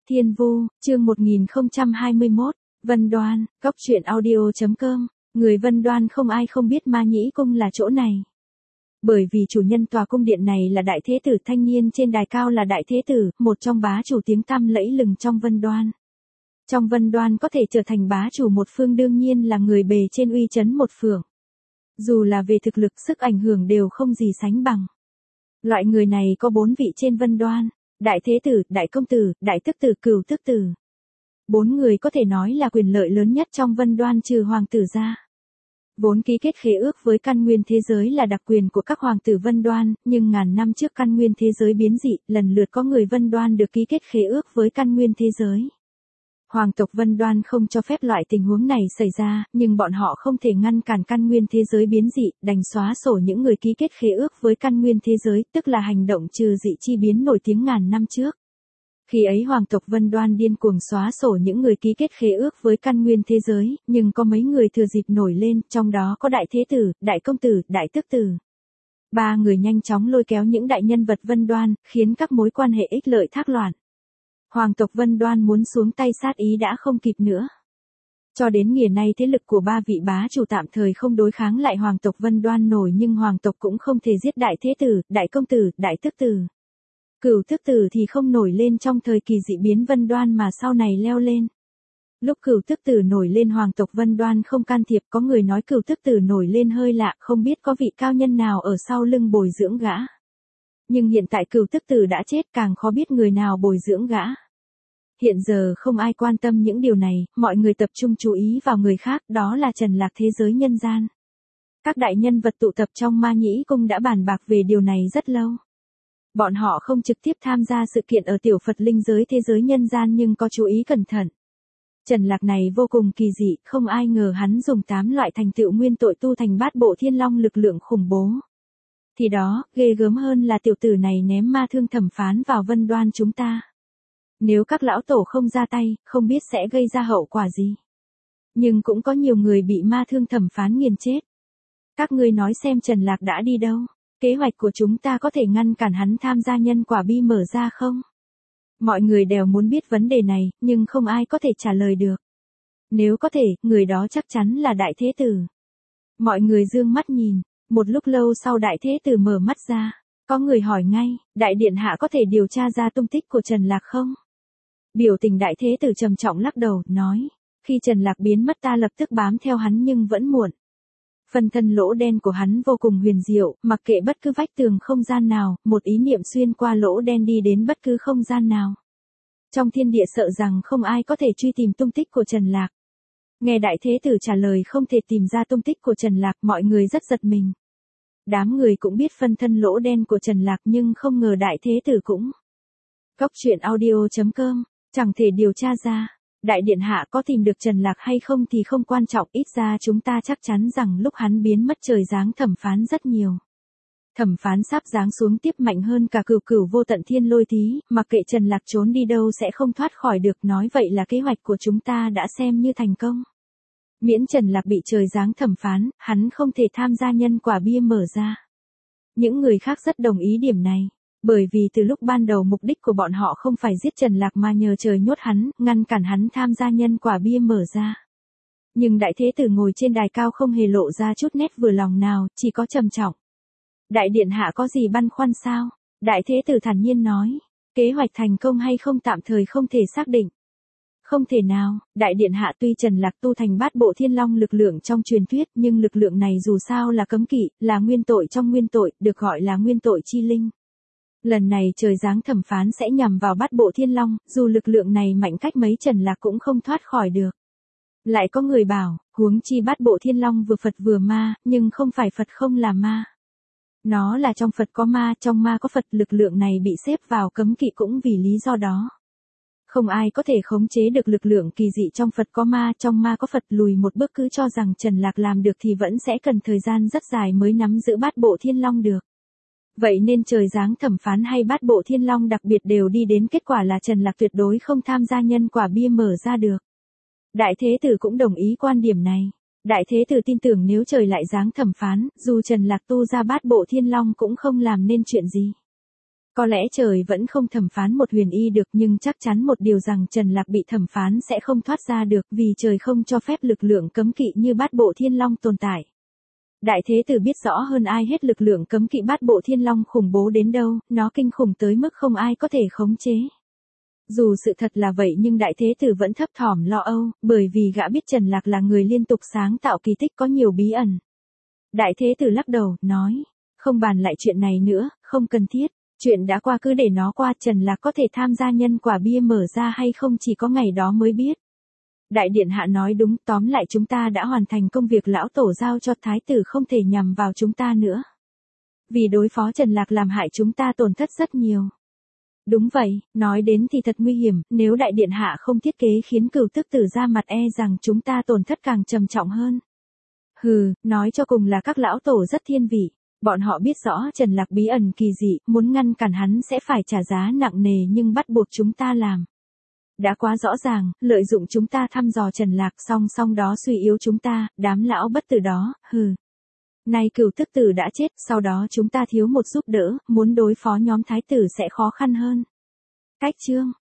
Thiên Vu, chương 1021, Vân Đoan, Cóc truyện audio.com, người Vân Đoan không ai không biết Ma Nhĩ Cung là chỗ này. Bởi vì chủ nhân tòa cung điện này là đại thế tử, thanh niên trên đài cao là đại thế tử, một trong bá chủ tiếng tăm lẫy lừng trong Vân Đoan. Trong Vân Đoan có thể trở thành bá chủ một phương đương nhiên là người bề trên uy chấn một phương. Dù là về thực lực sức ảnh hưởng đều không gì sánh bằng. Loại người này có 4 vị trên Vân Đoan. Đại thế tử, đại công tử, đại tức tử, cửu tức tử. 4 người có thể nói là quyền lợi lớn nhất trong Vân Đoan trừ hoàng tử ra. Vốn ký kết khế ước với căn nguyên thế giới là đặc quyền của các hoàng tử Vân Đoan, nhưng ngàn năm trước căn nguyên thế giới biến dị, lần lượt có người Vân Đoan được ký kết khế ước với căn nguyên thế giới. Hoàng tộc Vân Đoan không cho phép loại tình huống này xảy ra, nhưng bọn họ không thể ngăn cản căn nguyên thế giới biến dị, đành xóa sổ những người ký kết khế ước với căn nguyên thế giới, tức là hành động trừ dị chi biến nổi tiếng ngàn năm trước. Khi ấy hoàng tộc Vân Đoan điên cuồng xóa sổ những người ký kết khế ước với căn nguyên thế giới, nhưng có mấy người thừa dịp nổi lên, trong đó có đại thế tử, đại công tử, đại tước tử. 3 người nhanh chóng lôi kéo những đại nhân vật Vân Đoan, khiến các mối quan hệ ích lợi thác loạn. Hoàng tộc Vân Đoan muốn xuống tay sát ý đã không kịp nữa. Cho đến ngày nay thế lực của 3 vị bá chủ tạm thời không đối kháng lại hoàng tộc Vân Đoan nổi, nhưng hoàng tộc cũng không thể giết đại thế tử, đại công tử, đại tước tử. Cửu tước tử thì không nổi lên trong thời kỳ dị biến Vân Đoan mà sau này leo lên. Lúc cửu tước tử nổi lên hoàng tộc Vân Đoan không can thiệp, có người nói cửu tước tử nổi lên hơi lạ, không biết có vị cao nhân nào ở sau lưng bồi dưỡng gã. Nhưng hiện tại cửu tước tử đã chết, càng khó biết người nào bồi dưỡng gã. Hiện giờ không ai quan tâm những điều này, mọi người tập trung chú ý vào người khác, đó là Trần Lạc thế giới nhân gian. Các đại nhân vật tụ tập trong Ma Nhĩ Cung đã bàn bạc về điều này rất lâu. Bọn họ không trực tiếp tham gia sự kiện ở tiểu Phật linh giới thế giới nhân gian nhưng có chú ý cẩn thận. Trần Lạc này vô cùng kỳ dị, không ai ngờ hắn dùng 8 loại thành tựu nguyên tội tu thành bát bộ thiên long lực lượng khủng bố. Thì đó, ghê gớm hơn là tiểu tử này ném ma thương thẩm phán vào Vân Đoan chúng ta. Nếu các lão tổ không ra tay, không biết sẽ gây ra hậu quả gì. Nhưng cũng có nhiều người bị ma thương thẩm phán nghiền chết. Các ngươi nói xem Trần Lạc đã đi đâu? Kế hoạch của chúng ta có thể ngăn cản hắn tham gia nhân quả bi mở ra không? Mọi người đều muốn biết vấn đề này, nhưng không ai có thể trả lời được. Nếu có thể, người đó chắc chắn là đại thế tử. Mọi người dương mắt nhìn, một lúc lâu sau đại thế tử mở mắt ra. Có người hỏi ngay, đại điện hạ có thể điều tra ra tung tích của Trần Lạc không? Biểu tình đại thế tử trầm trọng lắc đầu, nói, khi Trần Lạc biến mất ta lập tức bám theo hắn nhưng vẫn muộn. Phân thân lỗ đen của hắn vô cùng huyền diệu, mặc kệ bất cứ vách tường không gian nào, một ý niệm xuyên qua lỗ đen đi đến bất cứ không gian nào. Trong thiên địa sợ rằng không ai có thể truy tìm tung tích của Trần Lạc. Nghe đại thế tử trả lời không thể tìm ra tung tích của Trần Lạc, mọi người rất giật mình. Đám người cũng biết phân thân lỗ đen của Trần Lạc nhưng không ngờ đại thế tử cũng. Cóc truyện audio.com, chẳng thể điều tra ra. Đại điện hạ có tìm được Trần Lạc hay không thì không quan trọng, ít ra chúng ta chắc chắn rằng lúc hắn biến mất trời giáng thẩm phán rất nhiều. Thẩm phán sắp giáng xuống tiếp mạnh hơn cả cửu cửu vô tận thiên lôi tí, mặc kệ Trần Lạc trốn đi đâu sẽ không thoát khỏi được, nói vậy là kế hoạch của chúng ta đã xem như thành công. Miễn Trần Lạc bị trời giáng thẩm phán, hắn không thể tham gia nhân quả bia mở ra. Những người khác rất đồng ý điểm này. Bởi vì từ lúc ban đầu mục đích của bọn họ không phải giết Trần Lạc mà nhờ trời nhốt hắn, ngăn cản hắn tham gia nhân quả bia mở ra. Nhưng đại thế tử ngồi trên đài cao không hề lộ ra chút nét vừa lòng nào, chỉ có trầm trọng. Đại điện hạ có gì băn khoăn sao? Đại thế tử thản nhiên nói, kế hoạch thành công hay không tạm thời không thể xác định. Không thể nào, đại điện hạ tuy Trần Lạc tu thành bát bộ thiên long lực lượng trong truyền thuyết, nhưng lực lượng này dù sao là cấm kỵ, là nguyên tội trong nguyên tội, được gọi là nguyên tội chi linh. Lần này trời giáng thẩm phán sẽ nhằm vào bát bộ thiên long, dù lực lượng này mạnh cách mấy Trần Lạc cũng không thoát khỏi được. Lại có người bảo, huống chi bát bộ thiên long vừa Phật vừa ma, nhưng không phải Phật không là ma. Nó là trong Phật có ma, trong ma có Phật, lực lượng này bị xếp vào cấm kỵ cũng vì lý do đó. Không ai có thể khống chế được lực lượng kỳ dị trong Phật có ma, trong ma có Phật, lùi một bước cứ cho rằng Trần Lạc làm được thì vẫn sẽ cần thời gian rất dài mới nắm giữ bát bộ thiên long được. Vậy nên trời giáng thẩm phán hay bát bộ thiên long đặc biệt đều đi đến kết quả là Trần Lạc tuyệt đối không tham gia nhân quả bia mở ra được. Đại thế tử cũng đồng ý quan điểm này. Đại thế tử tin tưởng nếu trời lại giáng thẩm phán, dù Trần Lạc tu ra bát bộ thiên long cũng không làm nên chuyện gì. Có lẽ trời vẫn không thẩm phán một huyền y được, nhưng chắc chắn một điều rằng Trần Lạc bị thẩm phán sẽ không thoát ra được, vì trời không cho phép lực lượng cấm kỵ như Bát Bộ Thiên Long tồn tại. Đại Thế Tử biết rõ hơn ai hết lực lượng cấm kỵ Bát Bộ Thiên Long khủng bố đến đâu, nó kinh khủng tới mức không ai có thể khống chế. Dù sự thật là vậy nhưng Đại Thế Tử vẫn thấp thỏm lo âu, bởi vì gã biết Trần Lạc là người liên tục sáng tạo kỳ tích có nhiều bí ẩn. Đại Thế Tử lắc đầu, nói, không bàn lại chuyện này nữa, không cần thiết. Chuyện đã qua cứ để nó qua, Trần Lạc có thể tham gia nhân quả bia mở ra hay không chỉ có ngày đó mới biết. Đại điện hạ nói đúng, tóm lại chúng ta đã hoàn thành công việc lão tổ giao cho, thái tử không thể nhằm vào chúng ta nữa. Vì đối phó Trần Lạc làm hại chúng ta tổn thất rất nhiều. Đúng vậy, nói đến thì thật nguy hiểm, nếu đại điện hạ không thiết kế khiến Cửu Tức Tử ra mặt e rằng chúng ta tổn thất càng trầm trọng hơn. Hừ, nói cho cùng là các lão tổ rất thiên vị. Bọn họ biết rõ Trần Lạc bí ẩn kỳ dị, muốn ngăn cản hắn sẽ phải trả giá nặng nề nhưng bắt buộc chúng ta làm. Đã quá rõ ràng, lợi dụng chúng ta thăm dò Trần Lạc song đó suy yếu chúng ta, đám lão bất tử đó, hừ. Nay Cửu Tức Tử đã chết, sau đó chúng ta thiếu một giúp đỡ, muốn đối phó nhóm thái tử sẽ khó khăn hơn. Cách chương